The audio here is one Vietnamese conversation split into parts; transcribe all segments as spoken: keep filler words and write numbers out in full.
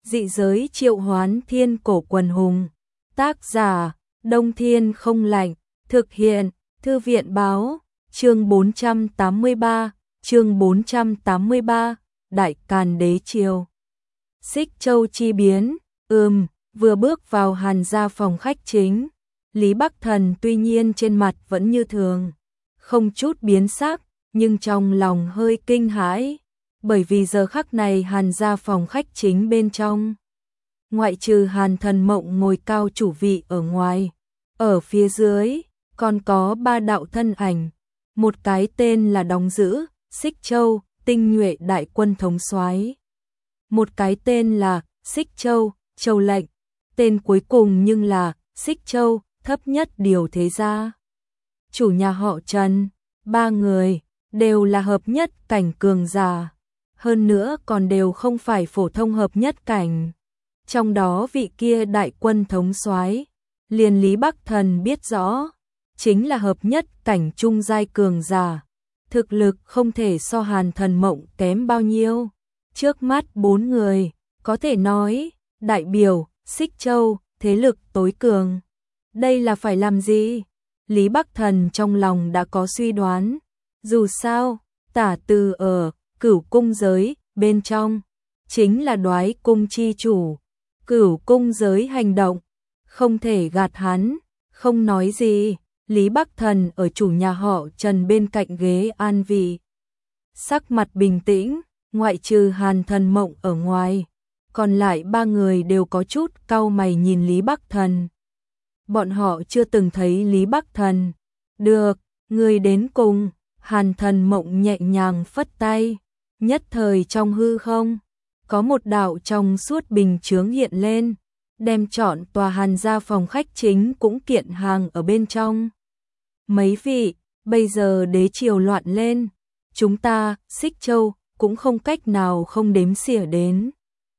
Dị giới triệu hoán thiên cổ quần hùng. Tác giả, Đông Thiên không lạnh. Thực hiện, Thư viện báo. Chương bốn trăm tám mươi ba, chương bốn trăm tám mươi ba, Đại Càn Đế Triều. Xích Châu chi biến, ừm, vừa bước vào Hàn gia phòng khách chính. Lý Bắc Thần tuy nhiên trên mặt vẫn như thường, không chút biến sắc, nhưng trong lòng hơi kinh hãi, bởi vì giờ khắc này Hàn gia phòng khách chính bên trong, ngoại trừ Hàn Thần Mộng ngồi cao chủ vị ở ngoài, ở phía dưới còn có ba đạo thân ảnh, một cái tên là đóng giữ Xích Châu, tinh nhuệ đại quân thống soái, một cái tên là Xích Châu, Châu lệnh, tên cuối cùng nhưng là Xích Châu, thấp nhất điều thế gia. Chủ nhà họ Trần, ba người đều là hợp nhất cảnh cường giả, hơn nữa còn đều không phải phổ thông hợp nhất cảnh. Trong đó vị kia đại quân thống soái, liền Lý Bắc Thần biết rõ, chính là hợp nhất cảnh trung giai cường giả, thực lực không thể so Hàn Thần Mộng kém bao nhiêu. Trước mắt bốn người, có thể nói, đại biểu Xích Châu, thế lực tối cường. Đây là phải làm gì? Lý Bắc Thần trong lòng đã có suy đoán. Dù sao, Tả Từ ở Cửu cung giới bên trong chính là Đoái cung chi chủ. Cửu cung giới hành động, không thể gạt hắn, không nói gì. Lý Bắc Thần ở chủ nhà họ Trần bên cạnh ghế an vị, sắc mặt bình tĩnh, ngoại trừ Hàn Thần Mộng ở ngoài, còn lại ba người đều có chút cau mày nhìn Lý Bắc Thần. Bọn họ chưa từng thấy Lý Bắc Thần. Được, người đến cùng. Hàn Thần Mộng nhẹ nhàng phất tay, nhất thời trong hư không có một đạo trong suốt bình chướng hiện lên, đem trọn tòa Hàn gia phòng khách chính cũng kiện hàng ở bên trong. Mấy vị, bây giờ đế triều loạn lên, chúng ta, Xích Châu, cũng không cách nào không đếm xỉa đến.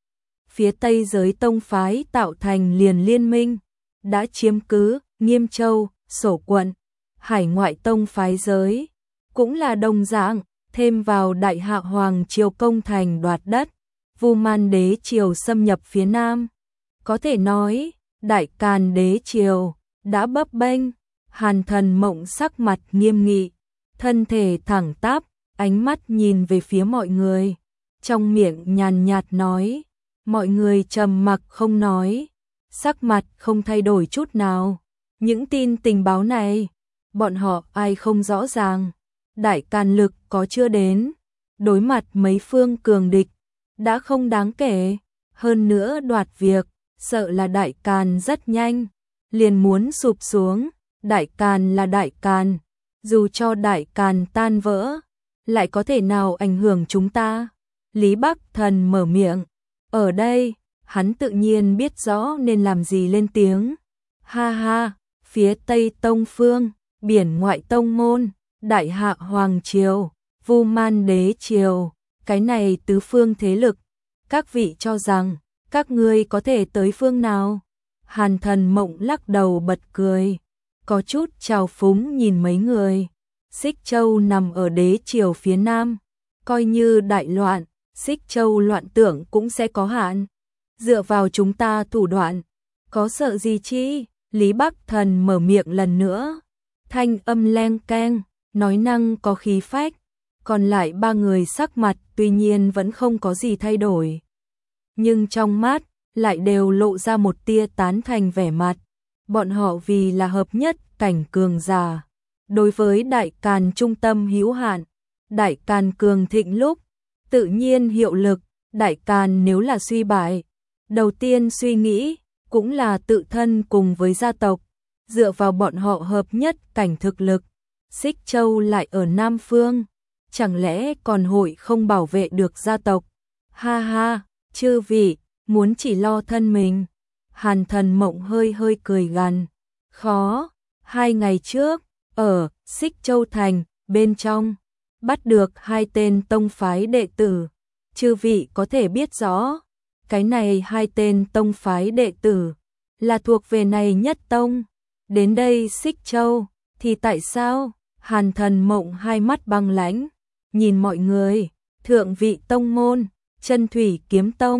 Phía Tây giới tông phái tạo thành liền liên minh, đã chiếm cứ Nghiêm Châu, Sổ quận, hải ngoại tông phái giới, cũng là đồng dạng, thêm vào Đại Hạ Hoàng triều công thành đoạt đất, Vu Man đế triều xâm nhập phía Nam. Có thể nói, Đại Càn Đế Triều đã bấp bênh. Hàn Thần Mộng sắc mặt nghiêm nghị, thân thể thẳng tắp, ánh mắt nhìn về phía mọi người, trong miệng nhàn nhạt nói. Mọi người trầm mặc không nói, sắc mặt không thay đổi chút nào. Những tin tình báo này, bọn họ ai không rõ ràng. Đại Càn lực có chưa đến, đối mặt mấy phương cường địch, đã không đáng kể. Hơn nữa đoạt việc, sợ là Đại Càn rất nhanh, liền muốn sụp xuống. Đại Càn là Đại Càn, dù cho Đại Càn tan vỡ, lại có thể nào ảnh hưởng chúng ta? Lý Bắc Thần mở miệng, ở đây, hắn tự nhiên biết rõ nên làm gì lên tiếng. Ha ha, phía Tây Tông Phương, biển ngoại tông môn, Đại Hạ Hoàng Triều, Vu Man Đế Triều, cái này tứ phương thế lực, các vị cho rằng, các ngươi có thể tới phương nào? Hàn Thần Mộng lắc đầu bật cười, có chút trào phúng nhìn mấy người. Xích Châu nằm ở đế triều phía Nam, coi như đại loạn, Xích Châu loạn tưởng cũng sẽ có hạn. Dựa vào chúng ta thủ đoạn, có sợ gì chi? Lý Bắc Thần mở miệng lần nữa, thanh âm leng keng, nói năng có khí phách. Còn lại ba người sắc mặt tuy nhiên vẫn không có gì thay đổi, nhưng trong mắt lại đều lộ ra một tia tán thành vẻ mặt. Bọn họ vì là hợp nhất cảnh cường giả, đối với Đại Càn trung tâm hữu hạn, Đại Càn cường thịnh lúc, tự nhiên hiệu lực. Đại Càn nếu là suy bại, đầu tiên suy nghĩ cũng là tự thân cùng với gia tộc. Dựa vào bọn họ hợp nhất cảnh thực lực, Xích Châu lại ở Nam Phương, chẳng lẽ còn hội không bảo vệ được gia tộc? Ha ha, chư vị, muốn chỉ lo thân mình. Hàn Thần Mộng hơi hơi cười gằn. Khó, hai ngày trước, ở Xích Châu Thành, bên trong, bắt được hai tên tông phái đệ tử. Chư vị có thể biết rõ, cái này hai tên tông phái đệ tử, là thuộc về này nhất tông. Đến đây Xích Châu, thì tại sao? Hàn Thần Mộng hai mắt băng lãnh, nhìn mọi người, thượng vị tông môn, Chân Thủy Kiếm Tông,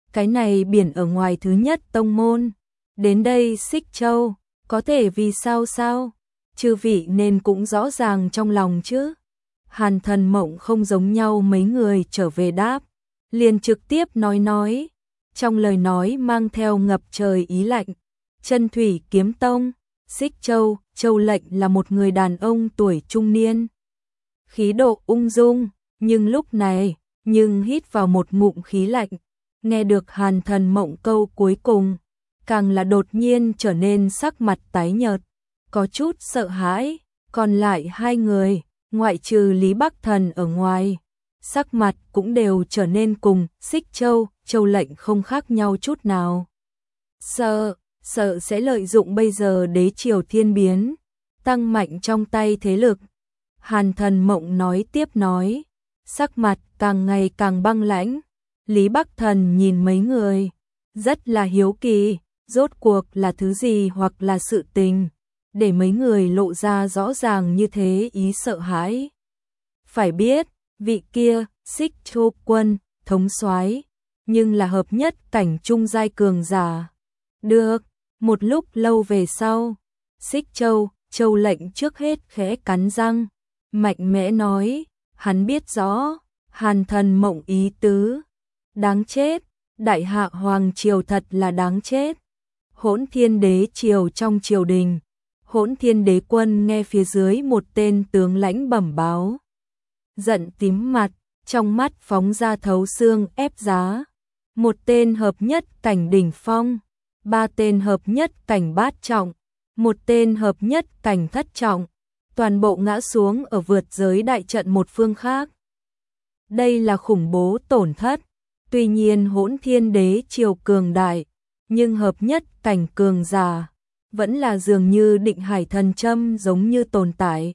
cái này biển ở ngoài thứ nhất tông môn, đến đây Xích Châu, có thể vì sao sao? Chư vị nên cũng rõ ràng trong lòng chứ. Hàn Thần Mộng không giống nhau mấy người trở về đáp, liền trực tiếp nói nói, trong lời nói mang theo ngập trời ý lạnh. Chân Thủy Kiếm Tông, Xích Châu, Châu Lệnh là một người đàn ông tuổi trung niên. Khí độ ung dung, nhưng lúc này, nhưng hít vào một ngụm khí lạnh, nghe được Hàn Thần Mộng câu cuối cùng, càng là đột nhiên trở nên sắc mặt tái nhợt, có chút sợ hãi, còn lại hai người, ngoại trừ Lý Bắc Thần ở ngoài, sắc mặt cũng đều trở nên cùng Xích Châu, Châu Lệnh không khác nhau chút nào. Sợ, sợ sẽ lợi dụng bây giờ đế triều thiên biến, tăng mạnh trong tay thế lực. Hàn Thần Mộng nói tiếp nói, sắc mặt càng ngày càng băng lãnh. Lý Bắc Thần nhìn mấy người, rất là hiếu kỳ, rốt cuộc là thứ gì hoặc là sự tình, để mấy người lộ ra rõ ràng như thế ý sợ hãi. Phải biết, vị kia, Xích Châu quân, thống soái, nhưng là hợp nhất cảnh trung giai cường giả. Được, một lúc lâu về sau, Xích Châu, Châu Lệnh trước hết khẽ cắn răng, mạnh mẽ nói, hắn biết rõ, Hàn Thần Mộng ý tứ. Đáng chết, đại hạ hoàng triều thật là đáng chết. Hỗn Thiên Đế triều trong triều đình, Hỗn Thiên Đế quân nghe phía dưới một tên tướng lãnh bẩm báo, giận tím mặt, trong mắt phóng ra thấu xương ép giá. Một tên hợp nhất cảnh đỉnh phong, ba tên hợp nhất cảnh bát trọng, một tên hợp nhất cảnh thất trọng, toàn bộ ngã xuống ở vượt giới đại trận một phương khác. Đây là khủng bố tổn thất. Tuy nhiên Hỗn Thiên Đế triều cường đại, nhưng hợp nhất cảnh cường giả vẫn là dường như định hải thần châm giống như tồn tại.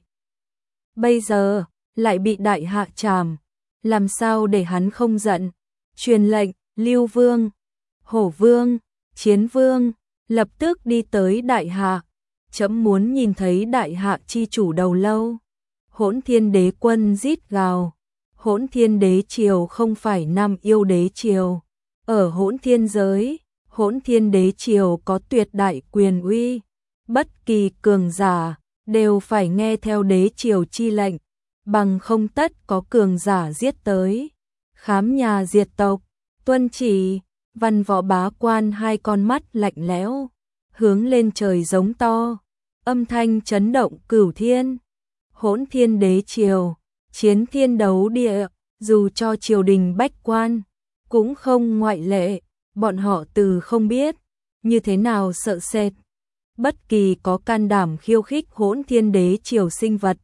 Bây giờ lại bị đại hạ trảm, làm sao để hắn không giận? Truyền lệnh, Lưu Vương, Hổ Vương, Chiến Vương, lập tức đi tới đại hạ. Chấm muốn nhìn thấy đại hạ chi chủ đầu lâu. Hỗn Thiên Đế quân rít gào. Hỗn Thiên Đế triều không phải Nam Yêu Đế triều. Ở Hỗn Thiên giới, Hỗn Thiên Đế triều có tuyệt đại quyền uy. Bất kỳ cường giả đều phải nghe theo đế triều chi lệnh, bằng không tất có cường giả giết tới. Khám nhà diệt tộc, tuân chỉ, văn võ bá quan hai con mắt lạnh lẽo, hướng lên trời giống to, âm thanh chấn động cửu thiên. Hỗn Thiên Đế triều, chiến thiên đấu địa, dù cho triều đình bách quan, cũng không ngoại lệ, bọn họ từ không biết, như thế nào sợ sệt. Bất kỳ có can đảm khiêu khích Hỗn Thiên Đế triều sinh vật,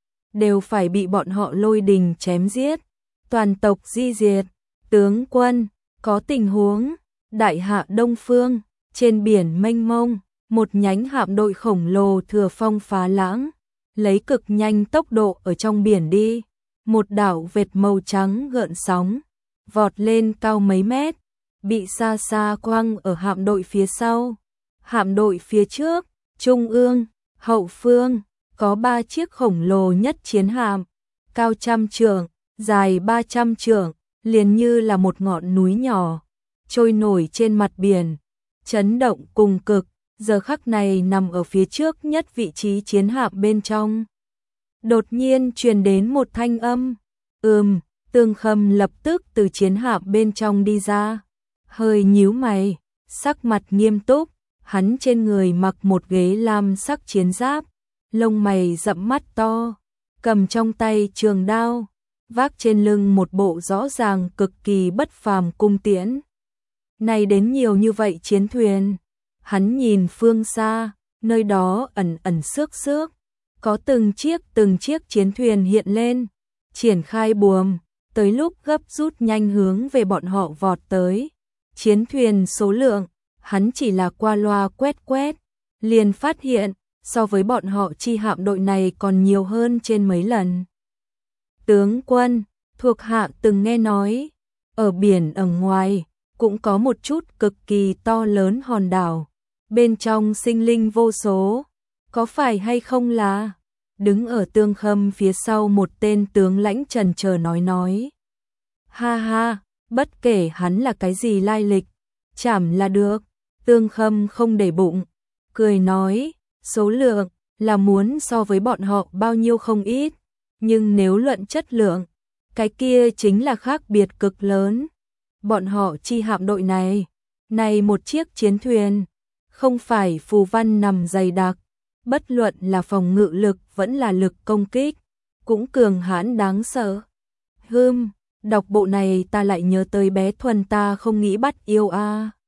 đều phải bị bọn họ lôi đình chém giết, toàn tộc di diệt. Tướng quân, có tình huống, đại hạ Đông Phương, trên biển mênh mông, một nhánh hạm đội khổng lồ thừa phong phá lãng, lấy cực nhanh tốc độ ở trong biển đi, một đảo vệt màu trắng gợn sóng, vọt lên cao mấy mét, bị xa xa quăng ở hạm đội phía sau. Hạm đội phía trước, trung ương, hậu phương, có ba chiếc khổng lồ nhất chiến hạm, cao trăm trượng, dài ba trăm trượng, liền như là một ngọn núi nhỏ, trôi nổi trên mặt biển, chấn động cùng cực, giờ khắc này nằm ở phía trước nhất vị trí chiến hạm bên trong. Đột nhiên truyền đến một thanh âm, ừm, Tương Khâm lập tức từ chiến hạm bên trong đi ra, hơi nhíu mày, sắc mặt nghiêm túc, hắn trên người mặc một ghế lam sắc chiến giáp, lông mày rậm mắt to, cầm trong tay trường đao, vác trên lưng một bộ rõ ràng cực kỳ bất phàm cung tiễn. Này đến nhiều như vậy chiến thuyền, hắn nhìn phương xa, nơi đó ẩn ẩn xước xước, có từng chiếc từng chiếc chiến thuyền hiện lên, triển khai buồm, tới lúc gấp rút nhanh hướng về bọn họ vọt tới. Chiến thuyền số lượng, hắn chỉ là qua loa quét quét, liền phát hiện, so với bọn họ chi hạm đội này còn nhiều hơn trên mấy lần. Tướng quân, thuộc hạ từng nghe nói, ở biển ở ngoài, cũng có một chút cực kỳ to lớn hòn đảo, bên trong sinh linh vô số, có phải hay không là? Đứng ở Tương Khâm phía sau một tên tướng lãnh trần chờ nói nói. Ha ha, bất kể hắn là cái gì lai lịch, chảm là được. Tương Khâm không để bụng, cười nói, số lượng là muốn so với bọn họ bao nhiêu không ít, nhưng nếu luận chất lượng, cái kia chính là khác biệt cực lớn. Bọn họ chi hạm đội này, này một chiếc chiến thuyền, không phải phù văn nằm dày đặc, bất luận là phòng ngự lực vẫn là lực công kích, cũng cường hãn đáng sợ. Hừm, đọc bộ này ta lại nhớ tới bé Thuần ta không nghĩ bắt yêu a.